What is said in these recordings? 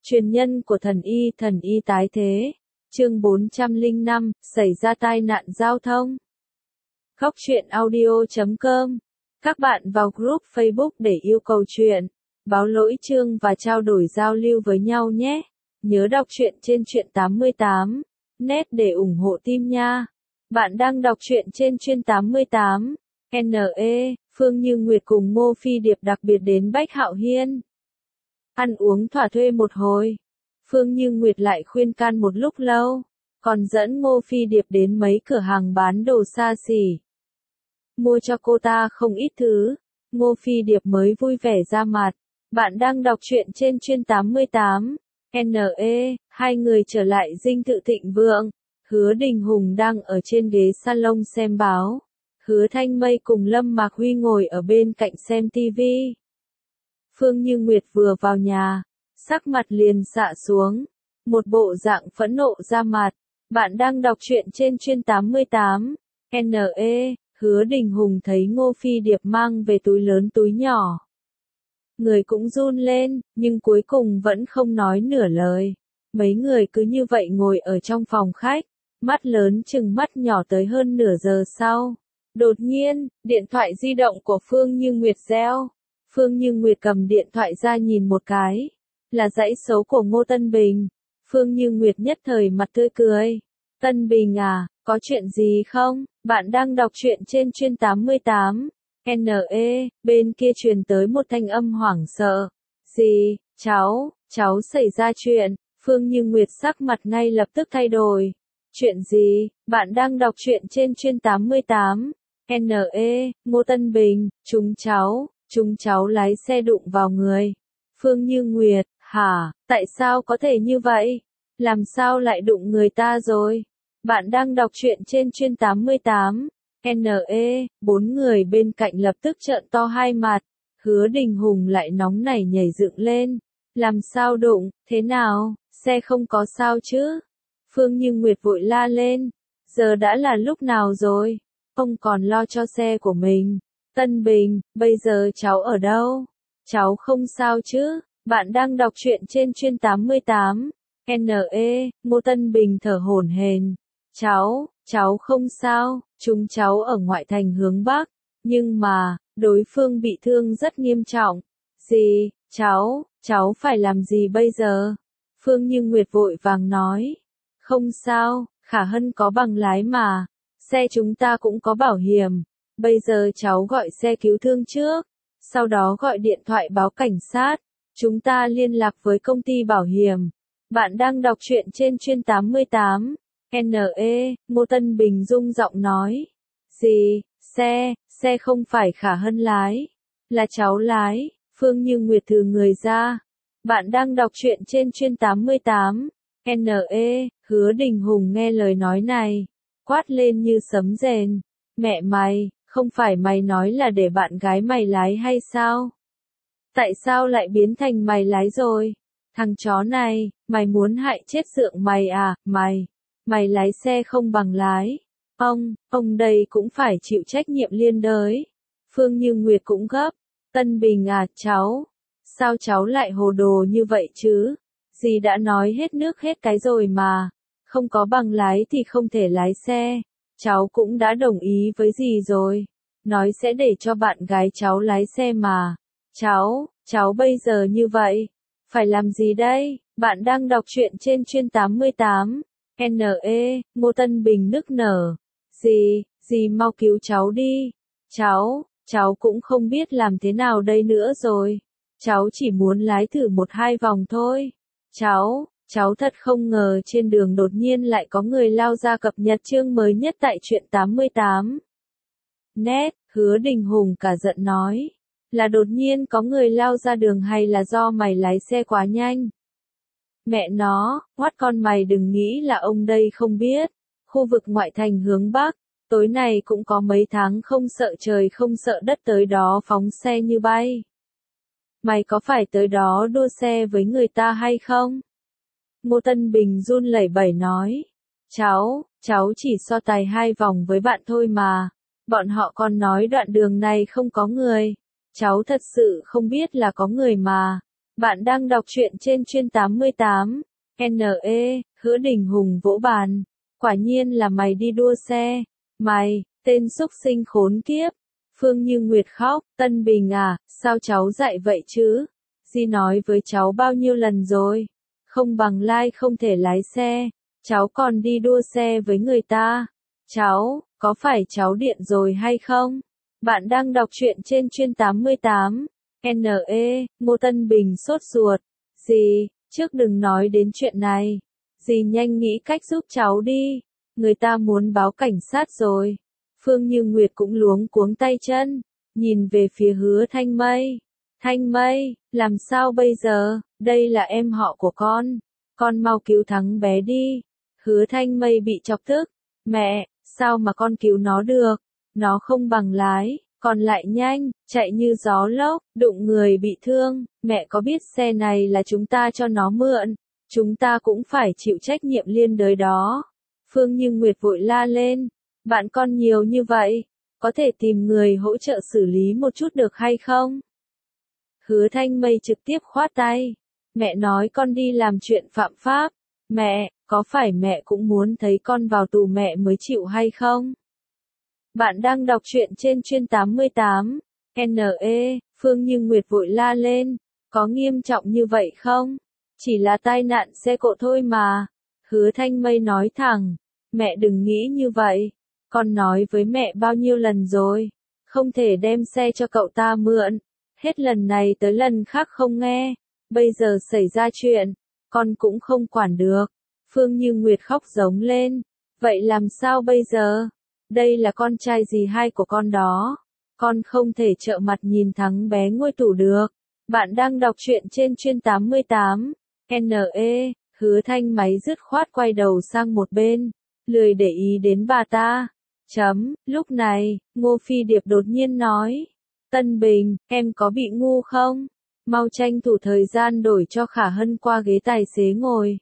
Truyền nhân của thần y tái thế. Chương 405, xảy ra tai nạn giao thông. Góc truyện audio.com. Các bạn vào group Facebook để yêu cầu truyện, báo lỗi chương và trao đổi giao lưu với nhau nhé. Nhớ đọc truyện trên truyện 88 net để ủng hộ team nha. Bạn đang đọc truyện trên truyện 88 NE. Phương Như Nguyệt cùng Ngô Phi Điệp đặc biệt đến Bách Hạo Hiên. Ăn uống thỏa thuê một hồi. Phương Như Nguyệt lại khuyên can một lúc lâu, còn dẫn Ngô Phi Điệp đến mấy cửa hàng bán đồ xa xỉ. Mua cho cô ta không ít thứ. Ngô Phi Điệp mới vui vẻ ra mặt. Bạn đang đọc truyện trên truyện 88 NE. Hai người trở lại dinh thự Thịnh Vượng. Hứa Đình Hùng đang ở trên ghế salon xem báo. Hứa Thanh Mây cùng Lâm Mạc Huy ngồi ở bên cạnh xem tivi. Phương Như Nguyệt vừa vào nhà, sắc mặt liền xạ xuống, một bộ dạng phẫn nộ ra mặt. Bạn đang đọc truyện trên truyện 88 NE. Hứa Đình Hùng thấy Ngô Phi Điệp mang về túi lớn túi nhỏ. Người cũng run lên, nhưng cuối cùng vẫn không nói nửa lời. Mấy người cứ như vậy ngồi ở trong phòng khách, mắt lớn chừng mắt nhỏ tới hơn nửa giờ sau. Đột nhiên, điện thoại di động của Phương Như Nguyệt reo. Phương Như Nguyệt cầm điện thoại ra nhìn một cái. Là dãy số của Ngô Tân Bình. Phương Như Nguyệt nhất thời mặt tươi cười. Tân Bình à, có chuyện gì không? Bạn đang đọc truyện trên truyện 88 NE. Bên kia truyền tới một thanh âm hoảng sợ. Gì, cháu xảy ra chuyện. Phương Như Nguyệt sắc mặt ngay lập tức thay đổi. Chuyện gì? Bạn đang đọc truyện trên truyện 88 NE. Ngô Tân Bình, chúng cháu lái xe đụng vào người. Phương Như Nguyệt, hả, tại sao có thể như vậy? Làm sao lại đụng người ta rồi? Bạn đang đọc truyện trên truyện 88 NE. Bốn người bên cạnh lập tức trợn to hai mặt. Hứa Đình Hùng lại nóng nảy nhảy dựng lên. Làm sao đụng, thế nào, xe không có sao chứ? Phương Như Nguyệt vội la lên. Giờ đã là lúc nào rồi? Ông còn lo cho xe của mình. Tân Bình, bây giờ cháu ở đâu? Cháu không sao chứ? Bạn đang đọc truyện trên truyện 88 NE. Ngô Tân Bình thở hổn hển. Cháu không sao, chúng cháu ở ngoại thành hướng Bắc. Nhưng mà, đối phương bị thương rất nghiêm trọng. Gì, cháu phải làm gì bây giờ? Phương Như Nguyệt vội vàng nói. Không sao, Khả Hân có bằng lái mà. Xe chúng ta cũng có bảo hiểm. Bây giờ cháu gọi xe cứu thương trước. Sau đó gọi điện thoại báo cảnh sát. Chúng ta liên lạc với công ty bảo hiểm. Bạn đang đọc truyện trên truyện 88 NE. Ngô Tân Bình rung giọng nói. Gì, xe không phải Khả Hân lái. Là cháu lái. Phương Như Nguyệt thừ người ra. Bạn đang đọc truyện trên truyện 88 NE. Hứa Đình Hùng nghe lời nói này, quát lên như sấm rền. Mẹ mày, không phải mày nói là để bạn gái mày lái hay sao? Tại sao lại biến thành mày lái rồi? Thằng chó này, mày muốn hại chết Dượng mày à? Mày lái xe không bằng lái. Ông đây cũng phải chịu trách nhiệm liên đới. Phương Như Nguyệt cũng gấp. Tân Bình à, sao cháu lại hồ đồ như vậy chứ? Dì đã nói hết nước hết cái rồi mà. Không có bằng lái thì không thể lái xe. Cháu cũng đã đồng ý với dì rồi. Nói sẽ để cho bạn gái cháu lái xe mà. Cháu bây giờ như vậy. Phải làm gì đây? Bạn đang đọc truyện trên truyện 88 NE. Ngô Tân Bình nức nở. Dì mau cứu cháu đi. Cháu cũng không biết làm thế nào đây nữa rồi. Cháu chỉ muốn lái thử 1-2 vòng thôi. Cháu thật không ngờ trên đường đột nhiên lại có người lao ra cập nhật chương mới nhất tại truyện 88 net. Hứa Đình Hùng cả giận nói. Là đột nhiên có người lao ra đường hay là do mày lái xe quá nhanh? Mẹ nó, hoắt con mày đừng nghĩ là ông đây không biết. Khu vực ngoại thành hướng Bắc, tối nay cũng có mấy tháng không sợ trời không sợ đất tới đó phóng xe như bay. Mày có phải tới đó đua xe với người ta hay không? Ngô Tân Bình run lẩy bẩy nói. Cháu chỉ so tài 2 vòng với bạn thôi mà. Bọn họ còn nói đoạn đường này không có người. Cháu thật sự không biết là có người mà. Bạn đang đọc truyện trên chuyên 88. NE, Hứa Đình Hùng vỗ bàn. Quả nhiên là mày đi đua xe. Mày, tên xúc sinh khốn kiếp. Phương Như Nguyệt khóc, Tân Bình à, sao cháu dạy vậy chứ? Di nói với cháu bao nhiêu lần rồi? Không bằng lai không thể lái xe. Cháu còn đi đua xe với người ta. Cháu, có phải cháu điện rồi hay không? Bạn đang đọc truyện trên chuyên 88. NE, Ngô Tân Bình sốt ruột. Dì, trước đừng nói đến chuyện này. Dì nhanh nghĩ cách giúp cháu đi. Người ta muốn báo cảnh sát rồi. Phương Như Nguyệt cũng luống cuống tay chân. Nhìn về phía Hứa Thanh Mây. Thanh Mây, làm sao bây giờ? Đây là em họ của con. Con mau cứu thằng bé đi. Hứa Thanh Mây bị chọc tức. Mẹ, sao mà con cứu nó được? Nó không bằng lái. Còn lại nhanh, chạy như gió lốc, đụng người bị thương, mẹ có biết xe này là chúng ta cho nó mượn, chúng ta cũng phải chịu trách nhiệm liên đới đó. Phương Như Nguyệt vội la lên, bạn con nhiều như vậy, có thể tìm người hỗ trợ xử lý một chút được hay không? Hứa Thanh Mây trực tiếp khoát tay, mẹ nói con đi làm chuyện phạm pháp, mẹ, có phải mẹ cũng muốn thấy con vào tù mẹ mới chịu hay không? Bạn đang đọc truyện trên chuyên 88. NE, Phương Như Nguyệt vội la lên. Có nghiêm trọng như vậy không? Chỉ là tai nạn xe cộ thôi mà. Hứa Thanh Mây nói thẳng. Mẹ đừng nghĩ như vậy. Con nói với mẹ bao nhiêu lần rồi. Không thể đem xe cho cậu ta mượn. Hết lần này tới lần khác không nghe. Bây giờ xảy ra chuyện. Con cũng không quản được. Phương Như Nguyệt khóc giống lên. Vậy làm sao bây giờ? Đây là con trai dì hai của con đó. Con không thể trợn mặt nhìn thằng bé ngôi tủ được. Bạn đang đọc truyện trên chuyên 88. NE, Hứa Thanh Máy dứt khoát quay đầu sang một bên. Lười để ý đến bà ta. Lúc này, Ngô Phi Điệp đột nhiên nói. Tân Bình, em có bị ngu không? Mau tranh thủ thời gian đổi cho Khả Hân qua ghế tài xế ngồi.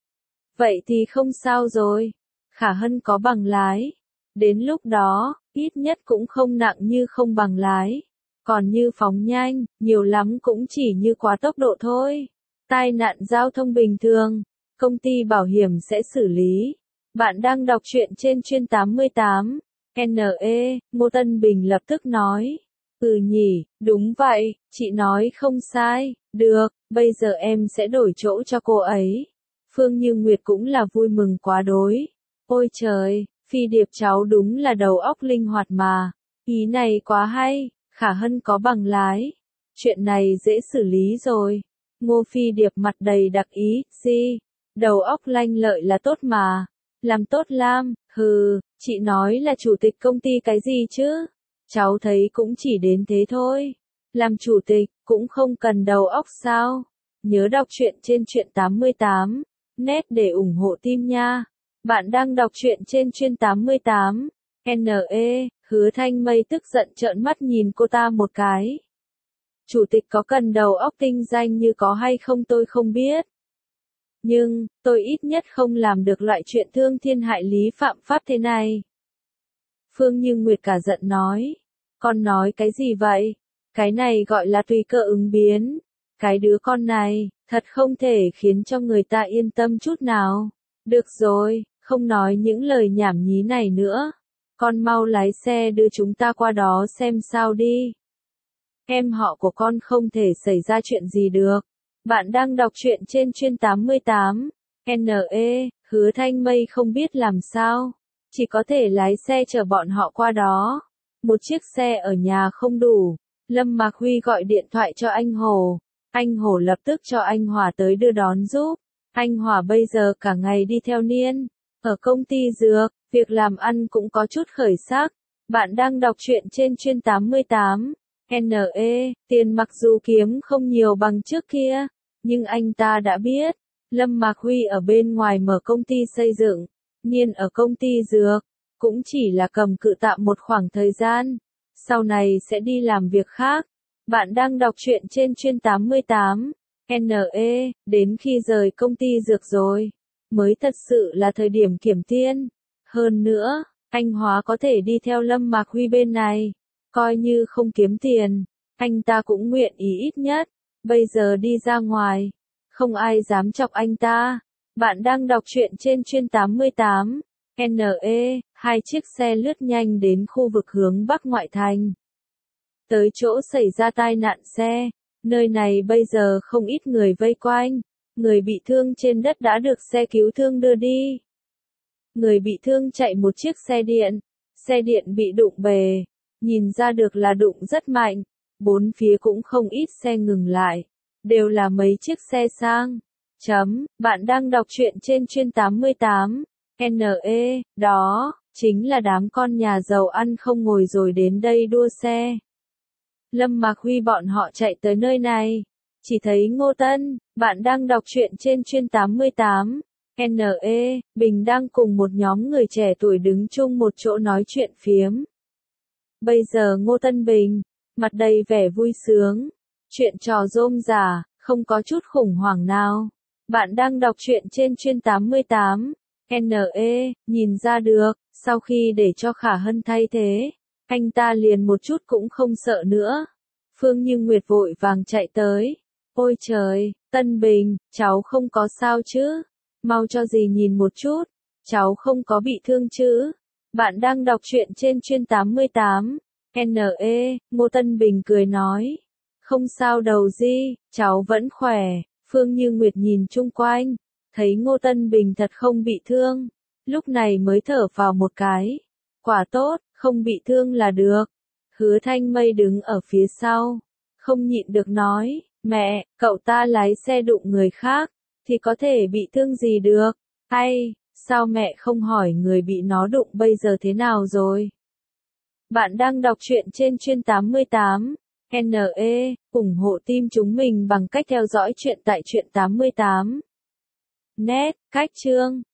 Vậy thì không sao rồi. Khả Hân có bằng lái. Đến lúc đó, ít nhất cũng không nặng như không bằng lái. Còn như phóng nhanh, nhiều lắm cũng chỉ như quá tốc độ thôi. Tai nạn giao thông bình thường, công ty bảo hiểm sẽ xử lý. Bạn đang đọc truyện trên chuyên 88. NE, Ngô Tân Bình lập tức nói. Nhỉ, đúng vậy, chị nói không sai. Được, bây giờ em sẽ đổi chỗ cho cô ấy. Phương Như Nguyệt cũng là vui mừng quá đối. Ôi trời! Phi Điệp cháu đúng là đầu óc linh hoạt mà. Ý này quá hay, Khả Hân có bằng lái. Chuyện này dễ xử lý rồi. Ngô Phi Điệp mặt đầy đặc ý, đầu óc lanh lợi là tốt mà. Làm tốt lam, chị nói là chủ tịch công ty cái gì chứ? Cháu thấy cũng chỉ đến thế thôi. Làm chủ tịch, cũng không cần đầu óc sao? Nhớ đọc truyện trên truyện 88. Net để ủng hộ team nha. Bạn đang đọc truyện trên chuyên 88. NE, Hứa Thanh Mây tức giận trợn mắt nhìn cô ta một cái. Chủ tịch có cần đầu óc kinh doanh như có hay không tôi không biết. Nhưng, tôi ít nhất không làm được loại chuyện thương thiên hại lý phạm pháp thế này. Phương Như Nguyệt cả giận nói. Con nói cái gì vậy? Cái này gọi là tùy cơ ứng biến. Cái đứa con này, thật không thể khiến cho người ta yên tâm chút nào. Được rồi, không nói những lời nhảm nhí này nữa. Con mau lái xe đưa chúng ta qua đó xem sao đi. Em họ của con không thể xảy ra chuyện gì được. Bạn đang đọc truyện trên chuyên 88. NE, Hứa Thanh Mây không biết làm sao. Chỉ có thể lái xe chở bọn họ qua đó. Một chiếc xe ở nhà không đủ. Lâm Mạc Huy gọi điện thoại cho anh Hồ. Anh Hồ lập tức cho anh Hòa tới đưa đón giúp. Anh Hòa bây giờ cả ngày đi theo Niên. Ở công ty dược, việc làm ăn cũng có chút khởi sắc. Bạn đang đọc truyện trên chuyên 88. NE, tiền mặc dù kiếm không nhiều bằng trước kia, nhưng anh ta đã biết. Lâm Mạc Huy ở bên ngoài mở công ty xây dựng, Niên ở công ty dược, cũng chỉ là cầm cự tạm một khoảng thời gian. Sau này sẽ đi làm việc khác. Bạn đang đọc truyện trên chuyên 88. NE, đến khi rời công ty dược rồi, mới thật sự là thời điểm kiểm tiên. Hơn nữa, anh Hóa có thể đi theo Lâm Mạc Huy bên này, coi như không kiếm tiền, anh ta cũng nguyện ý ít nhất Bây giờ đi ra ngoài, không ai dám chọc anh ta. Bạn đang đọc truyện trên chuyên 88. NE, hai chiếc xe lướt nhanh đến khu vực hướng Bắc ngoại thành. Tới chỗ xảy ra tai nạn xe, nơi này bây giờ không ít người vây quanh. Người bị thương trên đất đã được xe cứu thương đưa đi. Người bị thương chạy một chiếc xe điện bị đụng bề, nhìn ra được là đụng rất mạnh, bốn phía cũng không ít xe ngừng lại, đều là mấy chiếc xe sang. Bạn đang đọc truyện trên chuyên 88. NE, đó, chính là đám con nhà giàu ăn không ngồi rồi đến đây đua xe. Lâm Mạc Huy bọn họ chạy tới nơi này, chỉ thấy Ngô Tân, bạn đang đọc truyện trên chuyên 88. NE, Bình đang cùng một nhóm người trẻ tuổi đứng chung một chỗ nói chuyện phiếm. Bây giờ Ngô Tân Bình, mặt đầy vẻ vui sướng, chuyện trò rôm rả, không có chút khủng hoảng nào. Bạn đang đọc truyện trên chuyên 88. NE, nhìn ra được, sau khi để cho Khả Hân thay thế, anh ta liền một chút cũng không sợ nữa. Phương Như Nguyệt vội vàng chạy tới. Ôi trời, Tân Bình, cháu không có sao chứ? Mau cho dì nhìn một chút, cháu không có bị thương chứ? Bạn đang đọc truyện trên chuyên 88. NE, Ngô Tân Bình cười nói. Không sao đâu Di, cháu vẫn khỏe. Phương Như Nguyệt nhìn chung quanh, thấy Ngô Tân Bình thật không bị thương, lúc này mới thở vào một cái. Quả tốt, không bị thương là được. Hứa Thanh Mây đứng ở phía sau, không nhịn được nói, mẹ, cậu ta lái xe đụng người khác, thì có thể bị thương gì được, hay, sao mẹ không hỏi người bị nó đụng bây giờ thế nào rồi? Bạn đang đọc truyện trên chuyên 88. NE, ủng hộ team chúng mình bằng cách theo dõi truyện tại truyện 88. Net, cách chương.